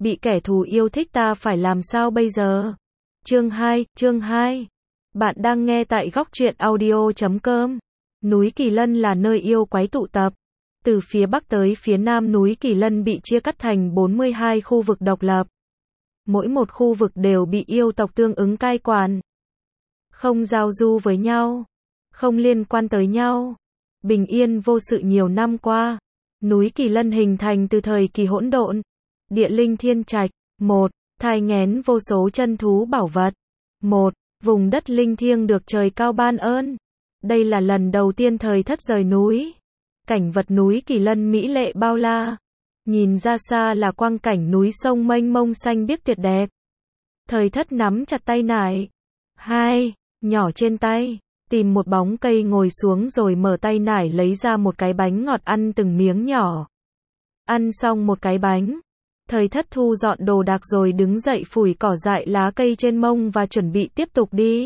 bị kẻ thù yêu thích ta phải làm sao bây giờ? Chương 2. Bạn đang nghe tại góc truyện audio.com. Núi Kỳ Lân là nơi yêu quái tụ tập. Từ phía bắc tới phía nam núi Kỳ Lân bị chia cắt thành 42 khu vực độc lập. Mỗi một khu vực đều bị yêu tộc tương ứng cai quản. Không giao du với nhau, không liên quan tới nhau. Bình yên vô sự nhiều năm qua. Núi Kỳ Lân hình thành từ thời kỳ hỗn độn. Địa linh thiên trạch. 1. Thai nghén vô số chân thú bảo vật. 1. Vùng đất linh thiêng được trời cao ban ơn. Đây là lần đầu tiên Thời Thất rời núi. Cảnh vật núi Kỳ Lân mỹ lệ bao la. Nhìn ra xa là quang cảnh núi sông mênh mông xanh biếc tuyệt đẹp. Thời Thất nắm chặt tay nải. 2. Nhỏ trên tay. Tìm một bóng cây ngồi xuống rồi mở tay nải lấy ra một cái bánh ngọt ăn từng miếng nhỏ. Ăn xong một cái bánh. Thời Thất thu dọn đồ đạc rồi đứng dậy phủi cỏ dại lá cây trên mông và chuẩn bị tiếp tục đi.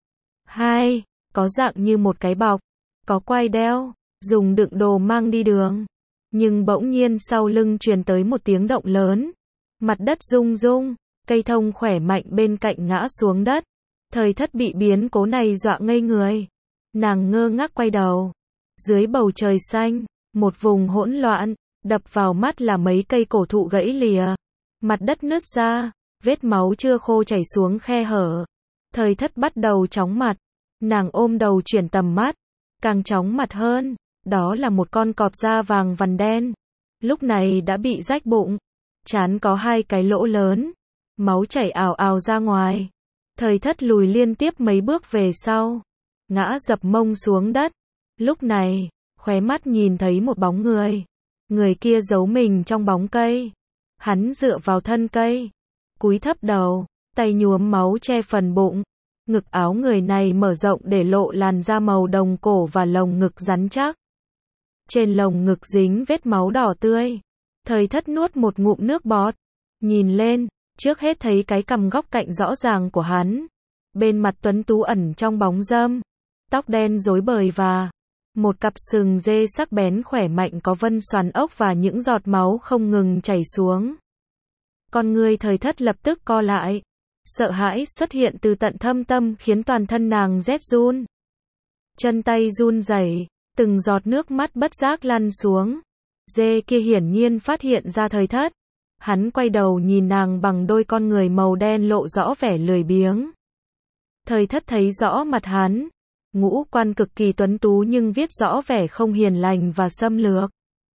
2. Có dạng như một cái bọc. Có quai đeo. Dùng đựng đồ mang đi đường. Nhưng bỗng nhiên sau lưng truyền tới một tiếng động lớn. Mặt đất rung rung. Cây thông khỏe mạnh bên cạnh ngã xuống đất. Thời Thất bị biến cố này dọa ngây người. Nàng ngơ ngác quay đầu. Dưới bầu trời xanh, một vùng hỗn loạn, đập vào mắt là mấy cây cổ thụ gãy lìa. Mặt đất nứt ra, vết máu chưa khô chảy xuống khe hở. Thời Thất bắt đầu chóng mặt. Nàng ôm đầu chuyển tầm mắt. Càng chóng mặt hơn, đó là một con cọp da vàng vằn đen. Lúc này đã bị rách bụng. Trán có 2 cái lỗ lớn. Máu chảy ào ào ra ngoài. Thời Thất lùi liên tiếp mấy bước về sau. Ngã dập mông xuống đất. Lúc này, khóe mắt nhìn thấy một bóng người. Người kia giấu mình trong bóng cây. Hắn dựa vào thân cây. Cúi thấp đầu, tay nhuốm máu che phần bụng. Ngực áo người này mở rộng để lộ làn da màu đồng cổ và lồng ngực rắn chắc. Trên lồng ngực dính vết máu đỏ tươi. Thời Thất nuốt một ngụm nước bọt. Nhìn lên. Trước hết thấy cái cằm góc cạnh rõ ràng của hắn. Bên mặt tuấn tú ẩn trong bóng râm. Tóc đen rối bời và một cặp sừng dê sắc bén khỏe mạnh có vân xoắn ốc và những giọt máu không ngừng chảy xuống. Con người Thời Thất lập tức co lại. Sợ hãi xuất hiện từ tận thâm tâm khiến toàn thân nàng rét run. Chân tay run rẩy, từng giọt nước mắt bất giác lăn xuống. Dê kia hiển nhiên phát hiện ra Thời Thất. Hắn quay đầu nhìn nàng bằng đôi con người màu đen lộ rõ vẻ lười biếng. Thời Thất thấy rõ mặt hắn. Ngũ quan cực kỳ tuấn tú nhưng viết rõ vẻ không hiền lành và xâm lược.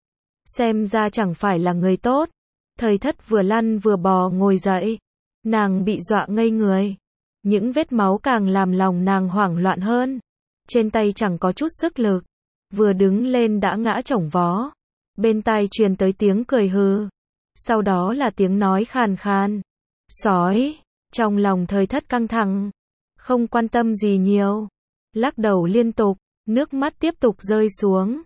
Xem ra chẳng phải là người tốt. Thời Thất vừa lăn vừa bò ngồi dậy. Nàng bị dọa ngây người. Những vết máu càng làm lòng nàng hoảng loạn hơn. Trên tay chẳng có chút sức lực. Vừa đứng lên đã ngã chổng vó. Bên tai truyền tới tiếng cười hừ. Sau đó là tiếng nói khàn khàn. Sói. Trong lòng Thời Thất căng thẳng. Không quan tâm gì nhiều. Lắc đầu liên tục. Nước mắt tiếp tục rơi xuống.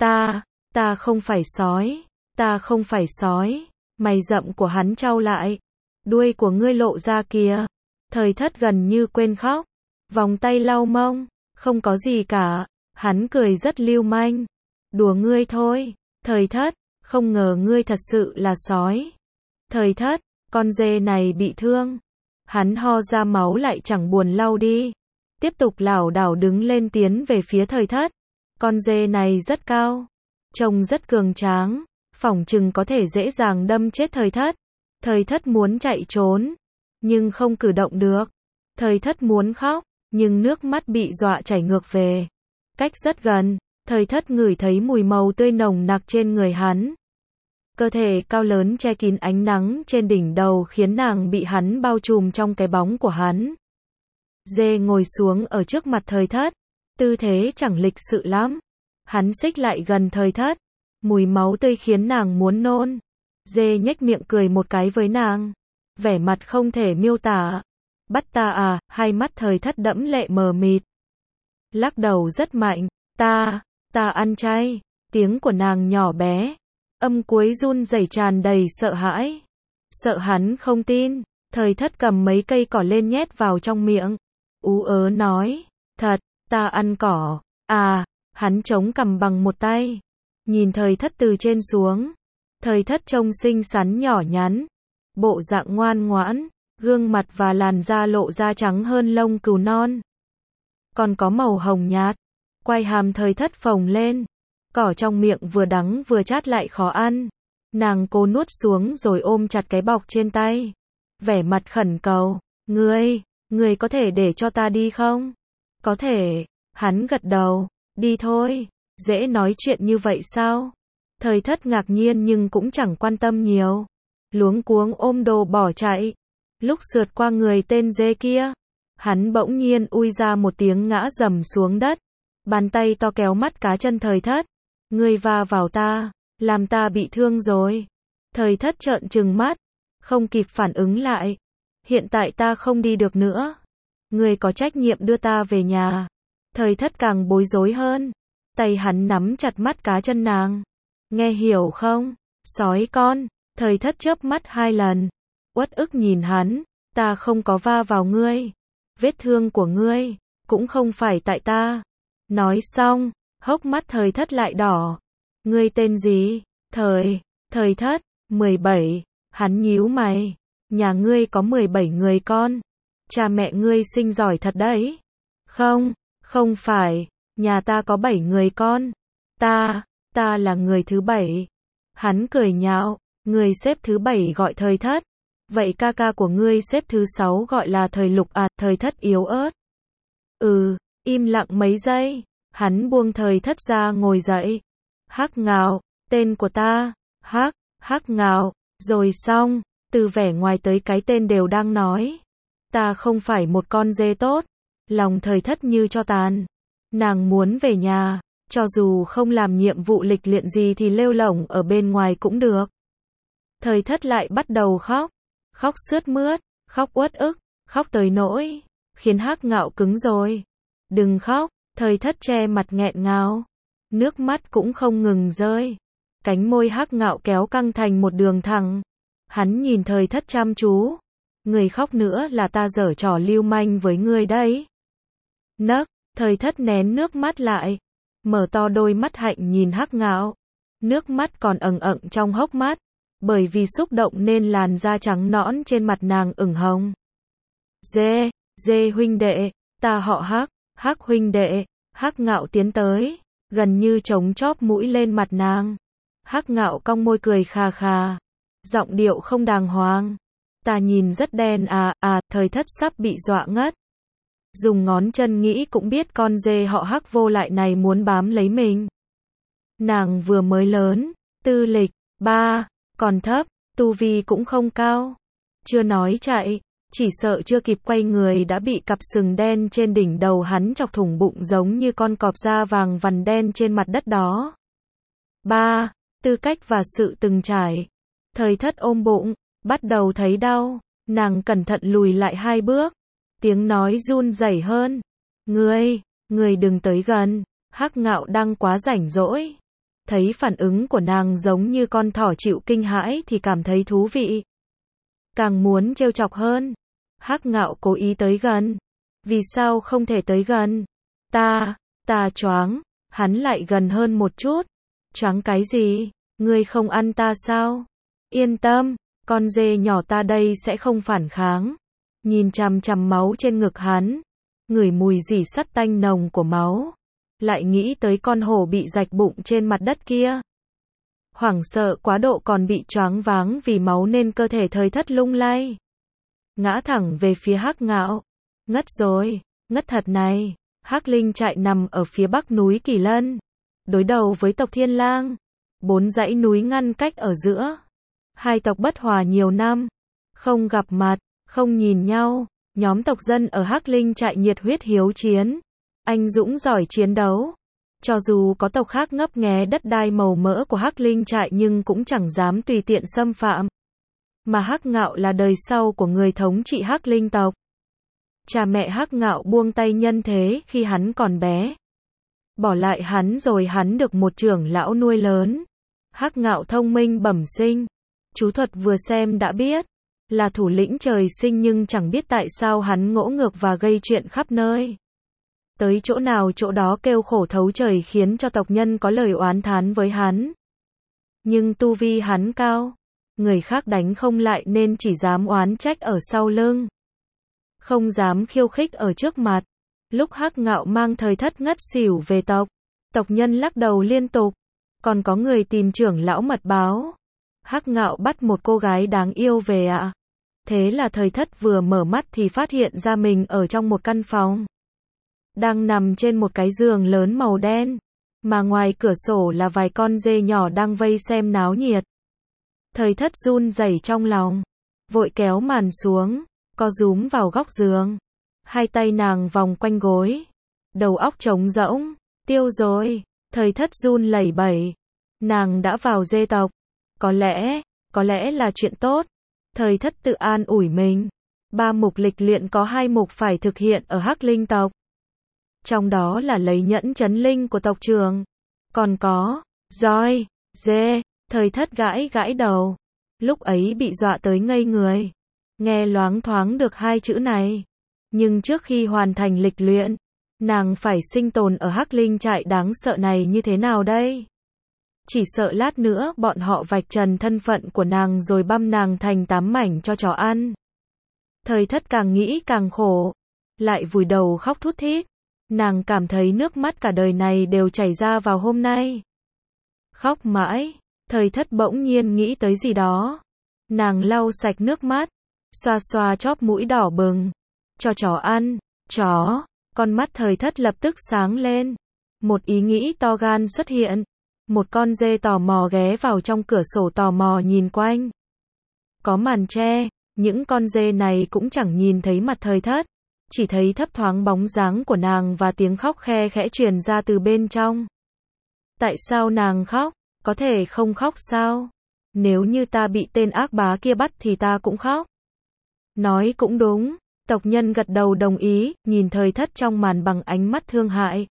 Ta không phải sói. Ta không phải sói. Mày rậm của hắn trao lại. Đuôi của ngươi lộ ra kìa. Thời Thất gần như quên khóc. Vòng tay lau mông. Không có gì cả. Hắn cười rất lưu manh. Đùa ngươi thôi. Thời Thất. Không ngờ ngươi thật sự là sói. Thời Thất, con dê này bị thương. Hắn ho ra máu lại chẳng buồn lau đi. Tiếp tục lảo đảo đứng lên tiến về phía Thời Thất. Con dê này rất cao. Trông rất cường tráng. Phỏng chừng có thể dễ dàng đâm chết Thời Thất. Thời Thất muốn chạy trốn. Nhưng không cử động được. Thời Thất muốn khóc. Nhưng nước mắt bị dọa chảy ngược về. Cách rất gần. Thời Thất ngửi thấy mùi màu tươi nồng nặc trên người hắn. Cơ thể cao lớn che kín ánh nắng trên đỉnh đầu khiến nàng bị hắn bao trùm trong cái bóng của hắn. Dê ngồi xuống ở trước mặt Thời Thất. Tư thế chẳng lịch sự lắm. Hắn xích lại gần Thời Thất. Mùi máu tươi khiến nàng muốn nôn. Dê nhếch miệng cười một cái với nàng. Vẻ mặt không thể miêu tả. Bắt ta à? Hai mắt Thời Thất đẫm lệ mờ mịt. Lắc đầu rất mạnh. Ta ăn chay. Tiếng của nàng nhỏ bé. Âm cuối run rẩy tràn đầy sợ hãi. Sợ hắn không tin. Thời Thất cầm mấy cây cỏ lên nhét vào trong miệng. Ú ớ nói. Thật, ta ăn cỏ. À, hắn chống cằm bằng một tay. Nhìn Thời Thất từ trên xuống. Thời Thất trông xinh xắn nhỏ nhắn. bộ dạng ngoan ngoãn, gương mặt và làn da lộ ra trắng hơn lông cừu non. Còn có màu hồng nhạt, quai hàm Thời Thất phồng lên, cỏ trong miệng vừa đắng vừa chát lại khó ăn. Nàng cố nuốt xuống rồi ôm chặt cái bọc trên tay, vẻ mặt khẩn cầu, ngươi có thể để cho ta đi không? Có thể, hắn gật đầu, đi thôi, dễ nói chuyện như vậy sao? Thời Thất ngạc nhiên nhưng cũng chẳng quan tâm nhiều, luống cuống ôm đồ bỏ chạy. Lúc sượt qua người tên dê kia, hắn bỗng nhiên ui ra một tiếng ngã rầm xuống đất, bàn tay to kéo mắt cá chân Thời Thất, ngươi va vào ta, làm ta bị thương rồi. Thời Thất trợn trừng mắt, không kịp phản ứng lại, hiện tại ta không đi được nữa, ngươi có trách nhiệm đưa ta về nhà. Thời Thất càng bối rối hơn, tay hắn nắm chặt mắt cá chân nàng, nghe hiểu không, sói con. Thời Thất chớp mắt 2 lần, uất ức nhìn hắn, ta không có va vào ngươi, vết thương của ngươi cũng không phải tại ta. Nói xong, hốc mắt Thời Thất lại đỏ. Ngươi tên gì? Thời Thất, 17. Hắn nhíu mày, nhà ngươi có 17 người con, cha mẹ ngươi sinh giỏi thật đấy. Không phải, nhà ta có 7 người con, ta là người thứ 7. Hắn cười nhạo, người xếp thứ 7 gọi Thời Thất, vậy ca ca của ngươi xếp thứ 6 gọi là Thời Lục à? Thời Thất yếu ớt. Im lặng mấy giây, hắn buông Thời Thất ra ngồi dậy. Hắc Ngạo, tên của ta, Hắc Ngạo, rồi xong, từ vẻ ngoài tới cái tên đều đang nói. Ta không phải một con dê tốt. Lòng Thời Thất như tro tàn. Nàng muốn về nhà, cho dù không làm nhiệm vụ lịch luyện gì thì lêu lổng ở bên ngoài cũng được. Thời Thất lại bắt đầu khóc sướt mướt, khóc uất ức, khóc tới nỗi khiến Hắc Ngạo cứng rồi. Đừng khóc, Thời Thất che mặt nghẹn ngào, nước mắt cũng không ngừng rơi. Cánh môi Hắc Ngạo kéo căng thành một đường thẳng. Hắn nhìn Thời Thất chăm chú. Người khóc nữa là ta giở trò lưu manh với ngươi đấy. Thời Thất nén nước mắt lại, mở to đôi mắt hạnh nhìn Hắc Ngạo. Nước mắt còn ẩn ẩn trong hốc mắt, bởi vì xúc động nên làn da trắng nõn trên mặt nàng ửng hồng. Dê huynh đệ, ta họ Hắc huynh đệ. Hắc Ngạo tiến tới, gần như chống chóp mũi lên mặt nàng. Hắc Ngạo cong môi cười khà khà, giọng điệu không đàng hoàng. Ta nhìn rất đen à? Thời Thất sắp bị dọa ngất. Dùng ngón chân nghĩ cũng biết con dê họ Hắc vô lại này muốn bám lấy mình. Nàng vừa mới lớn, tư lịch 3, còn thấp, tu vi cũng không cao. Chưa nói chạy, chỉ sợ chưa kịp quay người đã bị cặp sừng đen trên đỉnh đầu hắn chọc thủng bụng giống như con cọp da vàng vằn đen trên mặt đất đó. 3. Tư cách và sự từng trải. Thời Thất ôm bụng, bắt đầu thấy đau, nàng cẩn thận lùi lại 2 bước, tiếng nói run rẩy hơn. Ngươi đừng tới gần. Hắc Ngạo đang quá rảnh rỗi, thấy phản ứng của nàng giống như con thỏ chịu kinh hãi thì cảm thấy thú vị, càng muốn trêu chọc hơn. Hắc Ngạo cố ý tới gần. Vì sao không thể tới gần? Ta choáng. Hắn lại gần hơn một chút. Choáng cái gì? Ngươi không ăn ta sao? Yên tâm, con dê nhỏ ta đây sẽ không phản kháng. Nhìn chằm chằm máu trên ngực hắn, ngửi mùi rỉ sắt tanh nồng của máu, lại nghĩ tới con hổ bị rạch bụng trên mặt đất kia. Hoảng sợ quá độ còn bị choáng váng vì máu nên cơ thể Thời Thất lung lay, ngã thẳng về phía Hắc Ngạo. Ngất rồi, ngất thật này. Hắc Linh trại nằm ở phía bắc núi Kỳ Lân, đối đầu với tộc Thiên Lang. 4 dãy núi ngăn cách ở giữa. Hai tộc bất hòa nhiều năm, không gặp mặt, không nhìn nhau. Nhóm tộc dân ở Hắc Linh trại nhiệt huyết hiếu chiến, anh dũng giỏi chiến đấu. Cho dù có tộc khác ngấp nghé đất đai màu mỡ của Hắc Linh trại nhưng cũng chẳng dám tùy tiện xâm phạm. Mà Hắc Ngạo là đời sau của người thống trị Hắc Linh tộc. Cha mẹ Hắc Ngạo buông tay nhân thế khi hắn còn bé, bỏ lại hắn rồi hắn được một trưởng lão nuôi lớn. Hắc Ngạo thông minh bẩm sinh, chú thuật vừa xem đã biết, là thủ lĩnh trời sinh nhưng chẳng biết tại sao hắn ngỗ ngược và gây chuyện khắp nơi. Tới chỗ nào chỗ đó kêu khổ thấu trời khiến cho tộc nhân có lời oán thán với hắn. Nhưng tu vi hắn cao, người khác đánh không lại nên chỉ dám oán trách ở sau lưng. Không dám khiêu khích ở trước mặt. Lúc Hắc Ngạo mang Thời Thất ngất xỉu về tộc, tộc nhân lắc đầu liên tục. Còn có người tìm trưởng lão mật báo. Hắc Ngạo bắt một cô gái đáng yêu về ạ. Thế là Thời Thất vừa mở mắt thì phát hiện ra mình ở trong một căn phòng. Đang nằm trên một cái giường lớn màu đen. Mà ngoài cửa sổ là vài con dê nhỏ đang vây xem náo nhiệt. Thời Thất run rẩy trong lòng. Vội kéo màn xuống, co rúm vào góc giường. Hai tay nàng vòng quanh gối. Đầu óc trống rỗng. Tiêu rồi. Thời Thất run lẩy bẩy. Nàng đã vào dê tộc. Có lẽ là chuyện tốt. Thời Thất tự an ủi mình. 3 mục lịch luyện có 2 mục phải thực hiện ở Hắc Linh tộc. Trong đó là lấy nhẫn chấn linh của tộc trưởng. Còn có, roi, dê. Thời Thất gãi gãi đầu. Lúc ấy bị dọa tới ngây người. Nghe loáng thoáng được 2 chữ này. Nhưng trước khi hoàn thành lịch luyện, nàng phải sinh tồn ở Hắc Linh trại đáng sợ này như thế nào đây? Chỉ sợ lát nữa bọn họ vạch trần thân phận của nàng rồi băm nàng thành 8 mảnh cho chó ăn. Thời Thất càng nghĩ càng khổ. Lại vùi đầu khóc thút thít. Nàng cảm thấy nước mắt cả đời này đều chảy ra vào hôm nay. Khóc mãi. Thời Thất bỗng nhiên nghĩ tới gì đó. Nàng lau sạch nước mắt. Xoa xoa chóp mũi đỏ bừng. Cho chó ăn. Chó. Con mắt Thời Thất lập tức sáng lên. Một ý nghĩ to gan xuất hiện. Một con dê tò mò ghé vào trong cửa sổ tò mò nhìn quanh. Có màn che, những con dê này cũng chẳng nhìn thấy mặt Thời Thất. Chỉ thấy thấp thoáng bóng dáng của nàng và tiếng khóc khe khẽ truyền ra từ bên trong. Tại sao nàng khóc? Có thể không khóc sao? Nếu như ta bị tên ác bá kia bắt thì ta cũng khóc. Nói cũng đúng. Tộc nhân gật đầu đồng ý, nhìn Thời Thất trong màn bằng ánh mắt thương hại.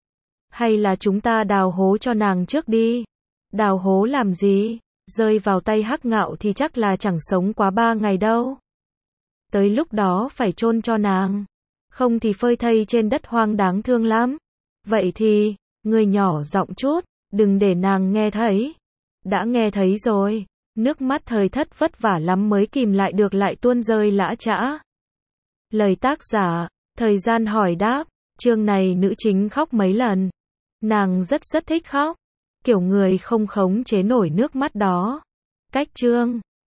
Hay là chúng ta đào hố cho nàng trước đi? Đào hố làm gì? Rơi vào tay Hắc Ngạo thì chắc là chẳng sống quá 3 ngày đâu. Tới lúc đó phải chôn cho nàng. Không thì phơi thây trên đất hoang đáng thương lắm. Vậy thì, người nhỏ giọng chút, đừng để nàng nghe thấy. Đã nghe thấy rồi. Nước mắt Thời Thất vất vả lắm mới kìm lại được lại tuôn rơi lã chã. Lời tác giả, thời gian hỏi đáp, chương này nữ chính khóc mấy lần. Nàng rất thích khóc. Kiểu người không khống chế nổi nước mắt đó. Cách chương